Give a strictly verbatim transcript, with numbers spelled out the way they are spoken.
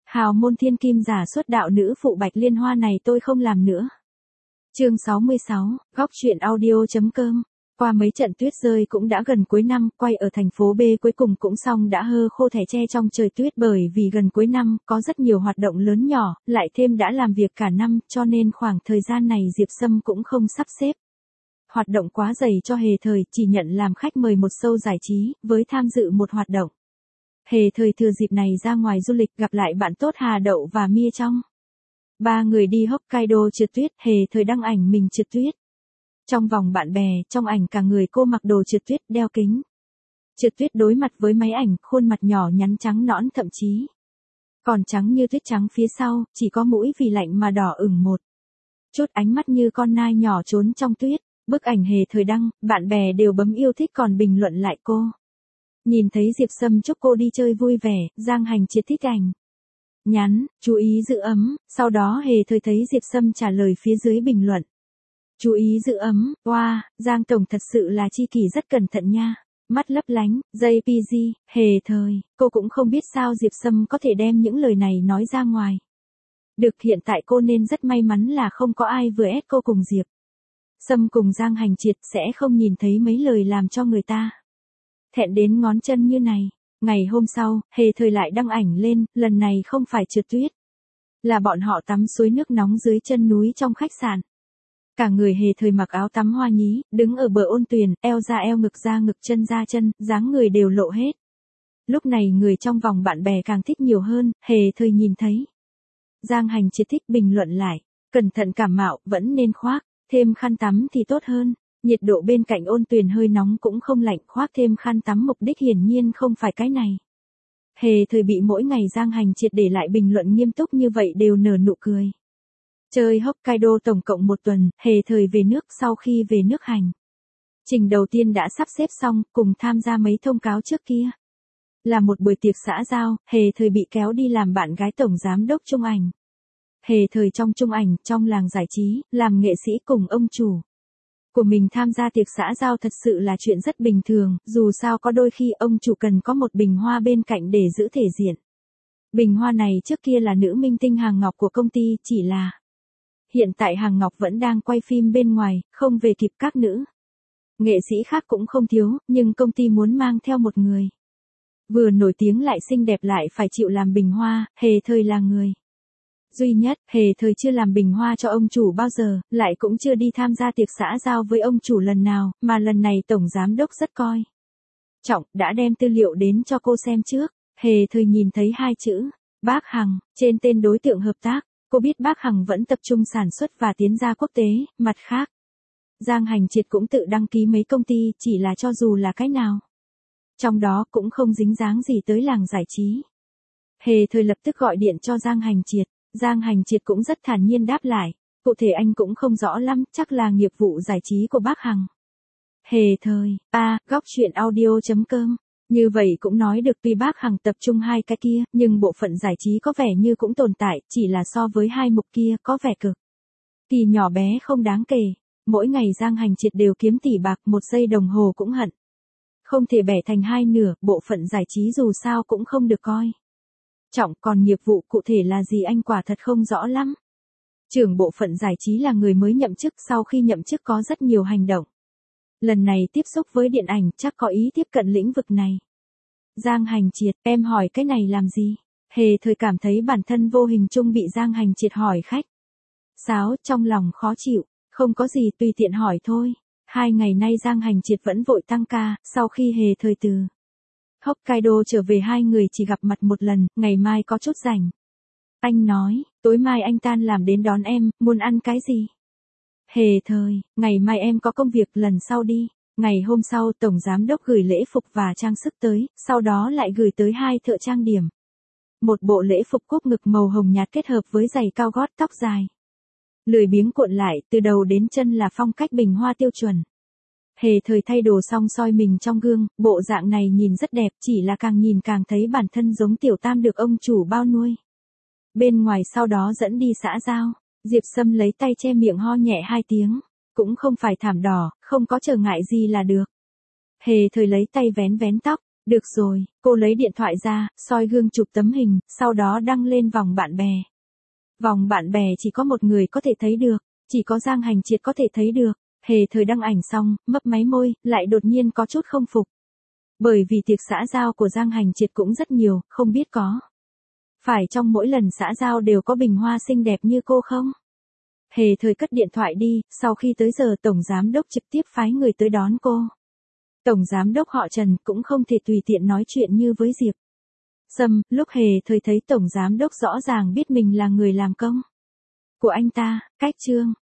Hào môn thiên kim giả xuất đạo nữ phụ Bạch Liên Hoa này tôi không làm nữa. Chương sáu mươi sáu, góc truyện audio.com. Qua mấy trận tuyết rơi cũng đã gần cuối năm, quay ở thành phố B cuối cùng cũng xong đã hơ khô thẻ tre trong trời tuyết, bởi vì gần cuối năm có rất nhiều hoạt động lớn nhỏ, lại thêm đã làm việc cả năm, cho nên khoảng thời gian này Diệp Sâm cũng không sắp xếp hoạt động quá dày cho Hề Thời, chỉ nhận làm khách mời một show giải trí, với tham dự một hoạt động. Hề Thời thừa dịp này ra ngoài du lịch gặp lại bạn tốt Hà Đậu và Mia Trong. Ba người đi Hokkaido trượt tuyết, Hề Thời đăng ảnh mình trượt tuyết. Trong vòng bạn bè, trong ảnh cả người cô mặc đồ trượt tuyết, đeo kính trượt tuyết, đối mặt với máy ảnh, khuôn mặt nhỏ nhắn trắng nõn, thậm chí còn trắng như tuyết trắng phía sau, chỉ có mũi vì lạnh mà đỏ ửng một chút, ánh mắt như con nai nhỏ trốn trong tuyết. Bức ảnh Hề Thời đăng, bạn bè đều bấm yêu thích còn bình luận lại cô. Nhìn thấy Diệp Sâm chúc cô đi chơi vui vẻ, Giang Hành Triệt thích ảnh nhắn, chú ý giữ ấm, sau đó Hề Thời thấy Diệp Sâm trả lời phía dưới bình luận. Chú ý giữ ấm, wow, Giang Tổng thật sự là chi kỷ, rất cẩn thận nha. Mắt lấp lánh, gi pê giê, Hề Thời, cô cũng không biết sao Diệp Sâm có thể đem những lời này nói ra ngoài. Được, hiện tại cô nên rất may mắn là không có ai vừa ép cô cùng Diệp Sâm cùng Giang Hành Triệt, sẽ không nhìn thấy mấy lời làm cho người ta thẹn đến ngón chân như này. Ngày hôm sau, Hề Thời lại đăng ảnh lên, lần này không phải trượt tuyết, là bọn họ tắm suối nước nóng dưới chân núi trong khách sạn. Cả người Hề Thời mặc áo tắm hoa nhí, đứng ở bờ ôn tuyền, eo ra eo, ngực ra ngực, chân ra chân, dáng người đều lộ hết. Lúc này người trong vòng bạn bè càng thích nhiều hơn. Hề Thời nhìn thấy Giang Hành Triệt thích bình luận lại, cẩn thận cảm mạo, vẫn nên khoác thêm khăn tắm thì tốt hơn. Nhiệt độ bên cạnh ôn tuyền hơi nóng cũng không lạnh, khoác thêm khăn tắm mục đích hiển nhiên không phải cái này. Hề Thời bị mỗi ngày Giang Hành Triệt để lại bình luận nghiêm túc như vậy đều nở nụ cười. Chơi Hokkaido tổng cộng một tuần, Hề Thời về nước. Sau khi về nước, hành trình đầu tiên đã sắp xếp xong, cùng tham gia mấy thông cáo trước kia. Là một buổi tiệc xã giao, Hề Thời bị kéo đi làm bạn gái tổng giám đốc Trung Ảnh. Hề Thời trong Trung Ảnh, trong làng giải trí, làm nghệ sĩ cùng ông chủ của mình tham gia tiệc xã giao thật sự là chuyện rất bình thường, dù sao có đôi khi ông chủ cần có một bình hoa bên cạnh để giữ thể diện. Bình hoa này trước kia là nữ minh tinh Hàng Ngọc của công ty, chỉ là hiện tại Hàng Ngọc vẫn đang quay phim bên ngoài, không về kịp, các nữ nghệ sĩ khác cũng không thiếu, nhưng công ty muốn mang theo một người vừa nổi tiếng lại xinh đẹp lại phải chịu làm bình hoa. Hề Thời là người duy nhất. Hề Thời chưa làm bình hoa cho ông chủ bao giờ, lại cũng chưa đi tham gia tiệc xã giao với ông chủ lần nào, mà lần này tổng giám đốc rất coi trọng, đã đem tư liệu đến cho cô xem trước. Hề Thời nhìn thấy hai chữ Bác Hằng trên tên đối tượng hợp tác, cô biết Bác Hằng vẫn tập trung sản xuất và tiến ra quốc tế. Mặt khác, Giang Hành Triệt cũng tự đăng ký mấy công ty, chỉ là cho dù là cái nào trong đó cũng không dính dáng gì tới làng giải trí. Hề Thời lập tức gọi điện cho Giang Hành Triệt. Giang Hành Triệt cũng rất thản nhiên đáp lại, cụ thể anh cũng không rõ lắm, chắc là nghiệp vụ giải trí của bác Hằng. Hề Thời, a, à, góc truyện audio.com. Như vậy cũng nói được, tuy bác Hằng tập trung hai cái kia, nhưng bộ phận giải trí có vẻ như cũng tồn tại, chỉ là so với hai mục kia có vẻ cực kỳ nhỏ bé không đáng kể. Mỗi ngày Giang Hành Triệt đều kiếm tỷ bạc, một giây đồng hồ cũng hận không thể bẻ thành hai nửa. Bộ phận giải trí dù sao cũng không được coi trọng, còn nghiệp vụ cụ thể là gì anh quả thật không rõ lắm. Trưởng bộ phận giải trí là người mới nhậm chức, sau khi nhậm chức có rất nhiều hành động. Lần này tiếp xúc với điện ảnh, chắc có ý tiếp cận lĩnh vực này. Giang Hành Triệt, em hỏi cái này làm gì? Hề Thời cảm thấy bản thân vô hình chung bị Giang Hành Triệt hỏi khách sáo, trong lòng khó chịu. Không có gì, tùy tiện hỏi thôi. Hai ngày nay Giang Hành Triệt vẫn vội tăng ca, sau khi Hề Thời từ Hokkaido trở về hai người chỉ gặp mặt một lần, ngày mai có chút rảnh. Anh nói, tối mai anh tan làm đến đón em, muốn ăn cái gì? Hề Thời, ngày mai em có công việc, lần sau đi. Ngày hôm sau tổng giám đốc gửi lễ phục và trang sức tới, sau đó lại gửi tới hai thợ trang điểm. Một bộ lễ phục cúc ngực màu hồng nhạt kết hợp với giày cao gót, tóc dài lười biếng cuộn lại, từ đầu đến chân là phong cách bình hoa tiêu chuẩn. Hề Thời thay đồ xong soi mình trong gương, bộ dạng này nhìn rất đẹp, chỉ là càng nhìn càng thấy bản thân giống tiểu tam được ông chủ bao nuôi bên ngoài, sau đó dẫn đi xã giao. Diệp Sâm lấy tay che miệng, ho nhẹ hai tiếng, cũng không phải thảm đỏ, không có trở ngại gì là được. Hề Thời lấy tay vén vén tóc, Được rồi, cô lấy điện thoại ra, soi gương chụp tấm hình, sau đó đăng lên vòng bạn bè. Vòng bạn bè chỉ có một người có thể thấy được, chỉ có Giang Hành Triệt có thể thấy được. Hề Thời đăng ảnh xong, mấp máy môi, lại đột nhiên có chút không phục. Bởi vì tiệc xã giao của Giang Hành Triệt cũng rất nhiều, không biết có phải trong mỗi lần xã giao đều có bình hoa xinh đẹp như cô không? Hề Thời cất điện thoại đi, sau khi tới giờ Tổng Giám Đốc trực tiếp phái người tới đón cô. Tổng Giám Đốc họ Trần cũng không thể tùy tiện nói chuyện như với Diệp Sâm, lúc Hề Thời thấy Tổng Giám Đốc rõ ràng biết mình là người làm công của anh ta, cách Trương